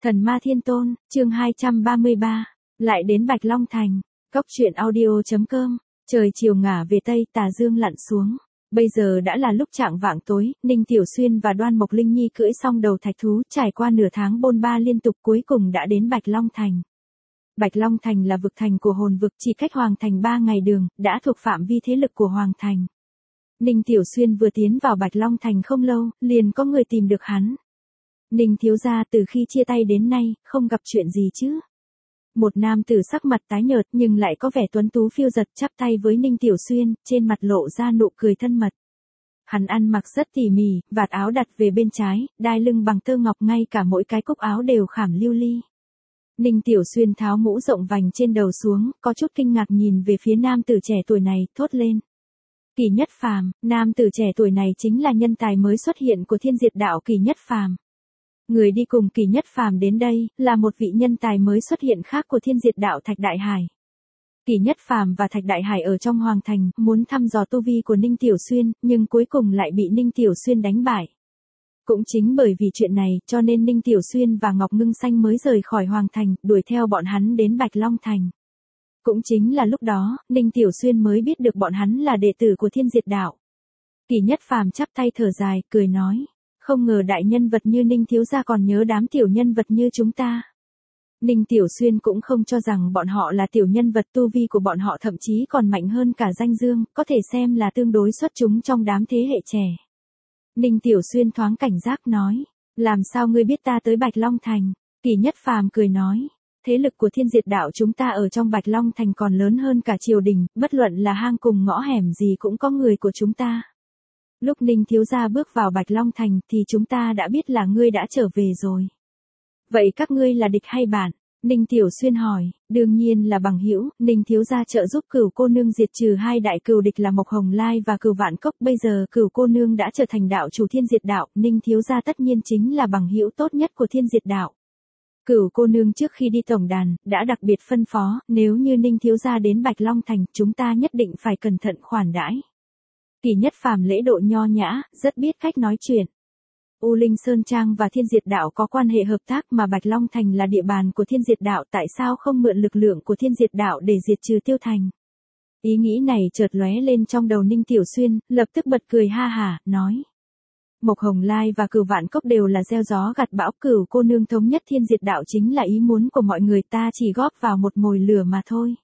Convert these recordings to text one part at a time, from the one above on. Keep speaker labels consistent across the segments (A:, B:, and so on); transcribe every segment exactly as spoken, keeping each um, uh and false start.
A: Thần ma thiên tôn, chương hai trăm ba mươi ba, lại đến Bạch Long Thành, cốc truyện audio chấm com, trời chiều ngả về Tây, tà dương lặn xuống. Bây giờ đã là lúc chạng vạng tối, Ninh Tiểu Xuyên và Đoan Mộc Linh Nhi cưỡi xong đầu thạch thú, trải qua nửa tháng bôn ba liên tục cuối cùng đã đến Bạch Long Thành. Bạch Long Thành là vực thành của hồn vực, chỉ cách Hoàng Thành ba ngày đường, đã thuộc phạm vi thế lực của Hoàng Thành. Ninh Tiểu Xuyên vừa tiến vào Bạch Long Thành không lâu, liền có người tìm được hắn. Ninh thiếu gia, từ khi chia tay đến nay, không gặp chuyện gì chứ? Một nam tử sắc mặt tái nhợt nhưng lại có vẻ tuấn tú phiêu giật chắp tay với Ninh Tiểu Xuyên, trên mặt lộ ra nụ cười thân mật. Hắn ăn mặc rất tỉ mỉ, vạt áo đặt về bên trái, đai lưng bằng tơ ngọc, ngay cả mỗi cái cúc áo đều khảm lưu ly. Ninh Tiểu Xuyên tháo mũ rộng vành trên đầu xuống, có chút kinh ngạc nhìn về phía nam tử trẻ tuổi này, thốt lên. Kỳ Nhất Phàm. Nam tử trẻ tuổi này chính là nhân tài mới xuất hiện của Thiên Diệt Đạo Kỳ Nhất Phàm. Người đi cùng Kỳ Nhất Phàm đến đây, là một vị nhân tài mới xuất hiện khác của Thiên Diệt Đạo Thạch Đại Hải. Kỳ Nhất Phàm và Thạch Đại Hải ở trong Hoàng Thành, muốn thăm dò tu vi của Ninh Tiểu Xuyên, nhưng cuối cùng lại bị Ninh Tiểu Xuyên đánh bại. Cũng chính bởi vì chuyện này, cho nên Ninh Tiểu Xuyên và Ngọc Ngưng Xanh mới rời khỏi Hoàng Thành, đuổi theo bọn hắn đến Bạch Long Thành. Cũng chính là lúc đó, Ninh Tiểu Xuyên mới biết được bọn hắn là đệ tử của Thiên Diệt Đạo. Kỳ Nhất Phàm chắp tay thở dài, cười nói. Không ngờ đại nhân vật như Ninh thiếu gia còn nhớ đám tiểu nhân vật như chúng ta. Ninh Tiểu Xuyên cũng không cho rằng bọn họ là tiểu nhân vật, tu vi của bọn họ thậm chí còn mạnh hơn cả danh dương, có thể xem là tương đối xuất chúng trong đám thế hệ trẻ. Ninh Tiểu Xuyên thoáng cảnh giác nói, làm sao ngươi biết ta tới Bạch Long Thành? Kỳ Nhất Phàm cười nói, thế lực của Thiên Diệt Đạo chúng ta ở trong Bạch Long Thành còn lớn hơn cả triều đình, bất luận là hang cùng ngõ hẻm gì cũng có người của chúng ta. Lúc Ninh thiếu gia bước vào Bạch Long Thành thì chúng ta đã biết là ngươi đã trở về rồi. Vậy các ngươi là địch hay bạn? Ninh Tiểu Xuyên hỏi. Đương nhiên là bằng hữu. Ninh thiếu gia trợ giúp Cửu cô nương diệt trừ hai đại cừu địch là Mộc Hồng Lai và Cửu Vạn Cốc. Bây giờ Cửu cô nương đã trở thành đạo chủ Thiên Diệt Đạo, Ninh thiếu gia tất nhiên chính là bằng hữu tốt nhất của Thiên Diệt Đạo. Cửu cô nương trước khi đi tổng đàn, đã đặc biệt phân phó, nếu như Ninh thiếu gia đến Bạch Long Thành, chúng ta nhất định phải cẩn thận khoản đãi. Kỳ Nhất Phàm lễ độ nho nhã, rất biết cách nói chuyện. U Linh Sơn Trang và Thiên Diệt Đạo có quan hệ hợp tác, mà Bạch Long Thành là địa bàn của Thiên Diệt Đạo, tại sao không mượn lực lượng của Thiên Diệt Đạo để diệt trừ Tiêu Thành? Ý nghĩ này chợt lóe lên trong đầu Ninh Tiểu Xuyên, lập tức bật cười ha hả, nói. Mộc Hồng Lai và Cửu Vạn Cốc đều là gieo gió gặt bão, Cửu cô nương thống nhất Thiên Diệt Đạo chính là ý muốn của mọi người, ta chỉ góp vào một mồi lửa mà thôi.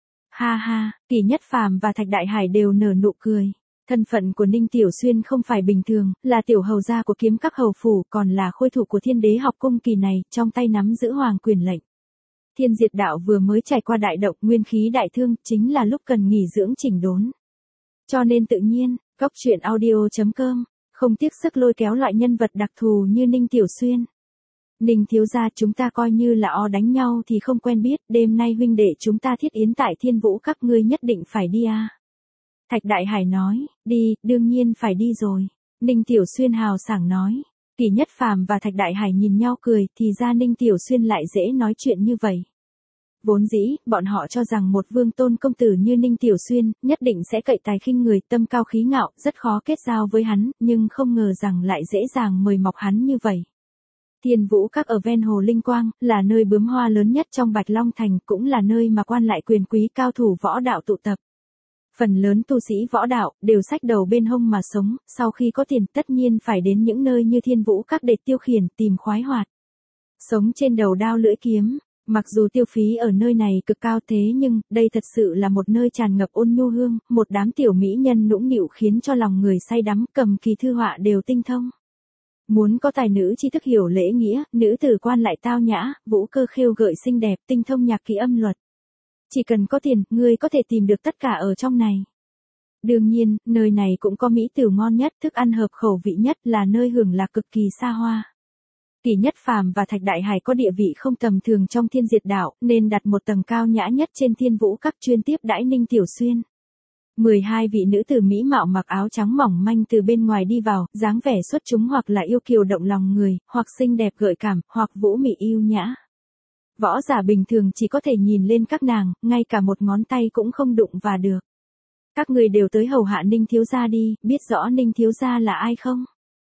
A: Ha ha, Kỳ Nhất Phàm và Thạch Đại Hải đều nở nụ cười. Thân phận của Ninh Tiểu Xuyên không phải bình thường, là tiểu hầu gia của Kiếm Các hầu phủ, còn là khôi thủ của Thiên Đế học cung, kỳ này, trong tay nắm giữ hoàng quyền lệnh. Thiên Diệt Đạo vừa mới trải qua đại động, nguyên khí đại thương, chính là lúc cần nghỉ dưỡng chỉnh đốn. Cho nên tự nhiên, cốc truyện audio chấm com, không tiếc sức lôi kéo loại nhân vật đặc thù như Ninh Tiểu Xuyên. Ninh thiếu gia, chúng ta coi như là o đánh nhau thì không quen biết, đêm nay huynh đệ chúng ta thiết yến tại Thiên Vũ các ngươi nhất định phải đi à. Thạch Đại Hải nói, đi, đương nhiên phải đi rồi. Ninh Tiểu Xuyên hào sảng nói. Kỳ Nhất Phàm và Thạch Đại Hải nhìn nhau cười, thì ra Ninh Tiểu Xuyên lại dễ nói chuyện như vậy. Vốn dĩ, bọn họ cho rằng một vương tôn công tử như Ninh Tiểu Xuyên, nhất định sẽ cậy tài khinh người, tâm cao khí ngạo, rất khó kết giao với hắn, nhưng không ngờ rằng lại dễ dàng mời mọc hắn như vậy. Thiên Vũ Các ở ven hồ Linh Quang, là nơi bướm hoa lớn nhất trong Bạch Long Thành, cũng là nơi mà quan lại quyền quý cao thủ võ đạo tụ tập. Phần lớn tu sĩ võ đạo, đều xách đầu bên hông mà sống, sau khi có tiền tất nhiên phải đến những nơi như Thiên Vũ Các để tiêu khiển, tìm khoái hoạt. Sống trên đầu đao lưỡi kiếm, mặc dù tiêu phí ở nơi này cực cao thế nhưng, đây thật sự là một nơi tràn ngập ôn nhu hương, một đám tiểu mỹ nhân nũng nịu khiến cho lòng người say đắm, cầm kỳ thư họa đều tinh thông. Muốn có tài nữ tri thức hiểu lễ nghĩa, nữ tử quan lại tao nhã, vũ cơ khêu gợi xinh đẹp, tinh thông nhạc kỹ âm luật. Chỉ cần có tiền, ngươi có thể tìm được tất cả ở trong này. Đương nhiên, nơi này cũng có mỹ tử ngon nhất, thức ăn hợp khẩu vị nhất, là nơi hưởng lạc cực kỳ xa hoa. Kỳ Nhất Phàm và Thạch Đại Hải có địa vị không tầm thường trong Thiên Diệt Đạo, nên đặt một tầng cao nhã nhất trên Thiên Vũ Các, chuyên tiếp đãi Ninh Tiểu Xuyên. mười hai vị nữ tử mỹ mạo mặc áo trắng mỏng manh từ bên ngoài đi vào, dáng vẻ xuất chúng hoặc là yêu kiều động lòng người, hoặc xinh đẹp gợi cảm, hoặc vũ mị yêu nhã. Võ giả bình thường chỉ có thể nhìn lên các nàng, ngay cả một ngón tay cũng không đụng vào được. Các người đều tới hầu hạ Ninh thiếu gia đi, biết rõ Ninh thiếu gia là ai không?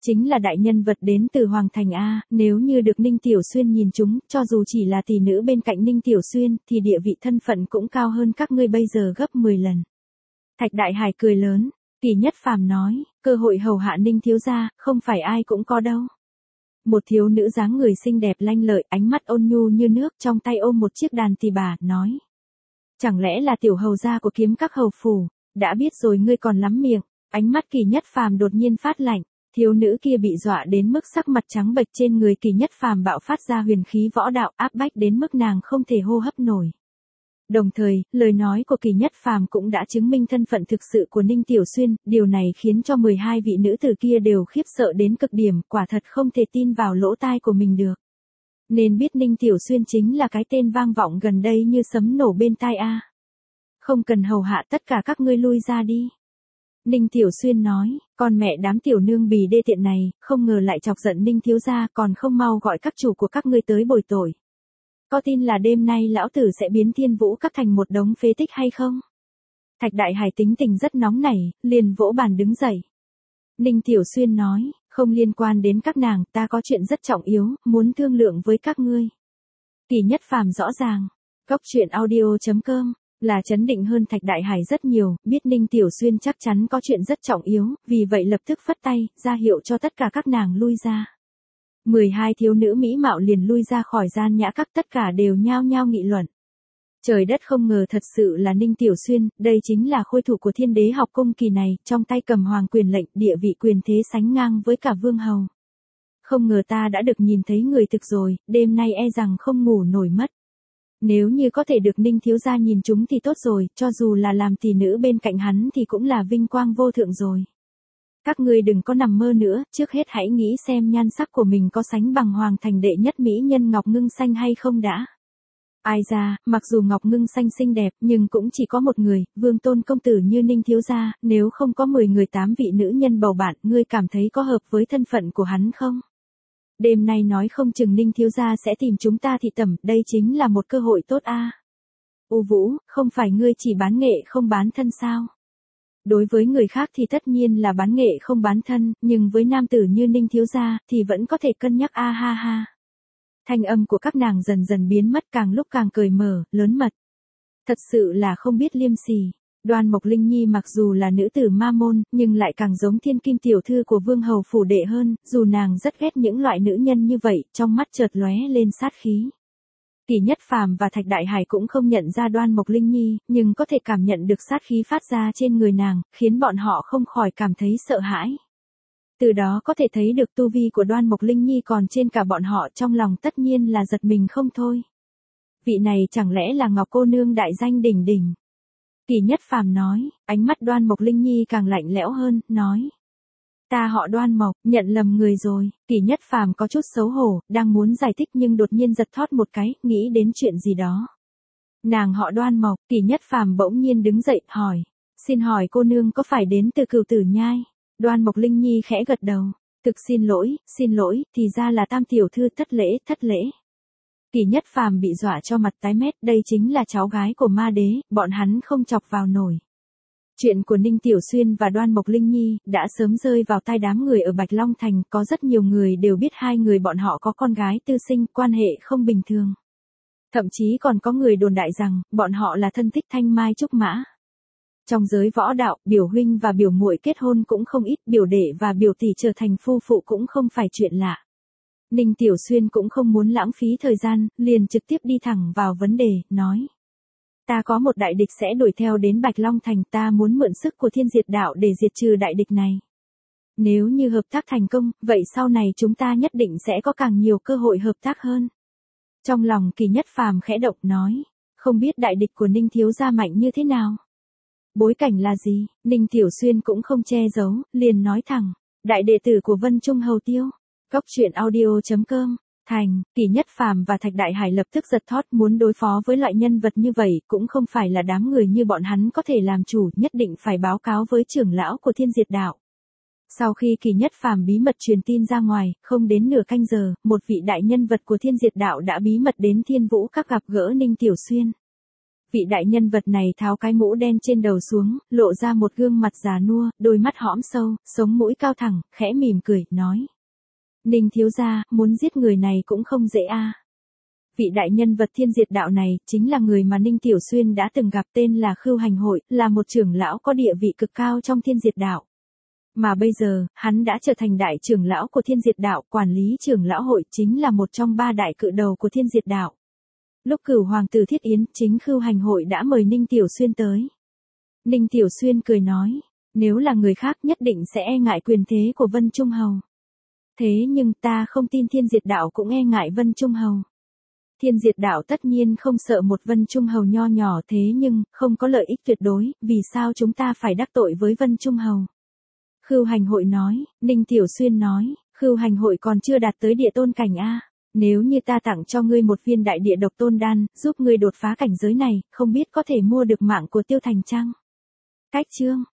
A: Chính là đại nhân vật đến từ Hoàng Thành A, nếu như được Ninh Tiểu Xuyên nhìn chúng, cho dù chỉ là tỷ nữ bên cạnh Ninh Tiểu Xuyên, thì địa vị thân phận cũng cao hơn các ngươi bây giờ gấp mười lần. Thạch Đại Hải cười lớn, Kỳ Nhất Phàm nói, cơ hội hầu hạ Ninh thiếu gia, không phải ai cũng có đâu. Một thiếu nữ dáng người xinh đẹp lanh lợi, ánh mắt ôn nhu như nước, trong tay ôm một chiếc đàn tỳ bà, nói. Chẳng lẽ là tiểu hầu gia của Kiếm Các hầu phủ, đã biết rồi ngươi còn lắm miệng, ánh mắt Kỳ Nhất Phàm đột nhiên phát lạnh. Thiếu nữ kia bị dọa đến mức sắc mặt trắng bệch, trên người Kỳ Nhất Phàm bạo phát ra huyền khí võ đạo, áp bách đến mức nàng không thể hô hấp nổi. Đồng thời, lời nói của Kỳ Nhất Phàm cũng đã chứng minh thân phận thực sự của Ninh Tiểu Xuyên, điều này khiến cho mười hai vị nữ tử kia đều khiếp sợ đến cực điểm, quả thật không thể tin vào lỗ tai của mình được. Nên biết Ninh Tiểu Xuyên chính là cái tên vang vọng gần đây như sấm nổ bên tai a. Không cần hầu hạ, tất cả các ngươi lui ra đi. Ninh Tiểu Xuyên nói, con mẹ đám tiểu nương bì đê tiện này, không ngờ lại chọc giận Ninh thiếu gia, còn không mau gọi các chủ của các ngươi tới bồi tội. Có tin là đêm nay lão tử sẽ biến Thiên Vũ Các thành một đống phế tích hay không? Thạch Đại Hải tính tình rất nóng nảy, liền vỗ bàn đứng dậy. Ninh Tiểu Xuyên nói, không liên quan đến các nàng, ta có chuyện rất trọng yếu, muốn thương lượng với các ngươi. Kỳ Nhất Phàm rõ ràng, Cốc truyện audio chấm com là chấn định hơn Thạch Đại Hải rất nhiều, biết Ninh Tiểu Xuyên chắc chắn có chuyện rất trọng yếu, vì vậy lập tức phất tay, ra hiệu cho tất cả các nàng lui ra. mười hai thiếu nữ mỹ mạo liền lui ra khỏi gian nhã các, tất cả đều nhao nhao nghị luận. Trời đất, không ngờ thật sự là Ninh Tiểu Xuyên, đây chính là khôi thủ của Thiên Đế học cung kỳ này, trong tay cầm hoàng quyền lệnh, địa vị quyền thế sánh ngang với cả vương hầu. Không ngờ ta đã được nhìn thấy người thực rồi, đêm nay e rằng không ngủ nổi mất. Nếu như có thể được Ninh thiếu gia nhìn chúng thì tốt rồi, cho dù là làm tỷ nữ bên cạnh hắn thì cũng là vinh quang vô thượng rồi. Các ngươi đừng có nằm mơ nữa, trước hết hãy nghĩ xem nhan sắc của mình có sánh bằng Hoàng Thành đệ nhất mỹ nhân Ngọc Ngưng Xanh hay không đã. Ai ra, mặc dù Ngọc Ngưng Xanh xinh đẹp, nhưng cũng chỉ có một người, Vương Tôn công tử như Ninh thiếu gia, nếu không có mười người tám vị nữ nhân bầu bạn, ngươi cảm thấy có hợp với thân phận của hắn không? Đêm nay nói không chừng Ninh thiếu gia sẽ tìm chúng ta thị tẩm, đây chính là một cơ hội tốt a. À. U Vũ, không phải ngươi chỉ bán nghệ không bán thân sao? Đối với người khác thì tất nhiên là bán nghệ không bán thân, nhưng với nam tử như Ninh thiếu gia thì vẫn có thể cân nhắc a à ha ha. Thanh âm của các nàng dần dần biến mất, càng lúc càng cười mở, lớn mật. Thật sự là không biết liêm sỉ. Đoan Mộc Linh Nhi mặc dù là nữ tử ma môn, nhưng lại càng giống thiên kim tiểu thư của vương hầu phủ đệ hơn, dù nàng rất ghét những loại nữ nhân như vậy, trong mắt chợt lóe lên sát khí. Kỳ Nhất Phàm và Thạch Đại Hải cũng không nhận ra Đoan Mộc Linh Nhi, nhưng có thể cảm nhận được sát khí phát ra trên người nàng, khiến bọn họ không khỏi cảm thấy sợ hãi. Từ đó có thể thấy được tu vi của Đoan Mộc Linh Nhi còn trên cả bọn họ, trong lòng tất nhiên là giật mình không thôi. Vị này chẳng lẽ là Ngọc cô nương đại danh đỉnh đỉnh? Kỳ Nhất Phàm nói, ánh mắt Đoan Mộc Linh Nhi càng lạnh lẽo hơn, nói. Ta họ Đoan Mộc, nhận lầm người rồi. Kỳ Nhất Phàm có chút xấu hổ, đang muốn giải thích nhưng đột nhiên giật thót một cái, nghĩ đến chuyện gì đó. Nàng họ Đoan Mộc, Kỳ Nhất Phàm bỗng nhiên đứng dậy, hỏi. Xin hỏi cô nương có phải đến từ Cửu Tử Nhai? Đoan Mộc Linh Nhi khẽ gật đầu. Thực xin lỗi, xin lỗi, thì ra là Tam tiểu thư, thất lễ, thất lễ. Kỳ Nhất Phàm bị dọa cho mặt tái mét, đây chính là cháu gái của ma đế, bọn hắn không chọc vào nổi. Chuyện của Ninh Tiểu Xuyên và Đoan Mộc Linh Nhi đã sớm rơi vào tai đám người ở Bạch Long Thành, có rất nhiều người đều biết hai người bọn họ có con gái tư sinh, quan hệ không bình thường. Thậm chí còn có người đồn đại rằng, bọn họ là thân thích thanh mai trúc mã. Trong giới võ đạo, biểu huynh và biểu muội kết hôn cũng không ít, biểu đệ và biểu tỷ trở thành phu phụ cũng không phải chuyện lạ. Ninh Tiểu Xuyên cũng không muốn lãng phí thời gian, liền trực tiếp đi thẳng vào vấn đề, nói. Ta có một đại địch sẽ đuổi theo đến Bạch Long Thành, ta muốn mượn sức của Thiên Diệt Đạo để diệt trừ đại địch này. Nếu như hợp tác thành công, vậy sau này chúng ta nhất định sẽ có càng nhiều cơ hội hợp tác hơn. Trong lòng Kỳ Nhất Phàm khẽ động, nói. Không biết đại địch của Ninh thiếu gia mạnh như thế nào? Bối cảnh là gì? Ninh Tiểu Xuyên cũng không che giấu, liền nói thẳng. Đại đệ tử của Vân Trung Hầu Tiêu. Cốc truyện audio chấm com. Thành, Kỳ Nhất Phàm và Thạch Đại Hải lập tức giật thót, muốn đối phó với loại nhân vật như vậy, cũng không phải là đám người như bọn hắn có thể làm chủ, nhất định phải báo cáo với trưởng lão của Thiên Diệt Đạo. Sau khi Kỳ Nhất Phàm bí mật truyền tin ra ngoài, không đến nửa canh giờ, một vị đại nhân vật của Thiên Diệt Đạo đã bí mật đến Thiên Vũ Các gặp gỡ Ninh Tiểu Xuyên. Vị đại nhân vật này tháo cái mũ đen trên đầu xuống, lộ ra một gương mặt già nua, đôi mắt hõm sâu, sống mũi cao thẳng, khẽ mỉm cười, nói. Ninh thiếu gia, muốn giết người này cũng không dễ a. Vị đại nhân vật thiên diệt đạo này, chính là người mà Ninh Tiểu Xuyên đã từng gặp, tên là Khưu Hành Hội, là một trưởng lão có địa vị cực cao trong thiên diệt đạo. Mà bây giờ, hắn đã trở thành đại trưởng lão của thiên diệt đạo, quản lý trưởng lão hội chính là một trong ba đại cự đầu của thiên diệt đạo. Lúc cửu hoàng tử thiết yến, chính Khưu Hành Hội đã mời Ninh Tiểu Xuyên tới. Ninh Tiểu Xuyên cười nói, nếu là người khác nhất định sẽ e ngại quyền thế của Vân Trung Hầu. Thế nhưng ta không tin thiên diệt đạo cũng e ngại Vân Trung Hầu. Thiên diệt đạo tất nhiên không sợ một Vân Trung Hầu nho nhỏ, thế nhưng, không có lợi ích tuyệt đối, vì sao chúng ta phải đắc tội với Vân Trung Hầu? Khưu Hành Hội nói, Ninh Tiểu Xuyên nói, Khưu Hành Hội còn chưa đạt tới địa tôn cảnh a. Nếu như ta tặng cho ngươi một viên đại địa độc tôn đan, giúp ngươi đột phá cảnh giới này, không biết có thể mua được mạng của Tiêu Thành chăng? Cách chương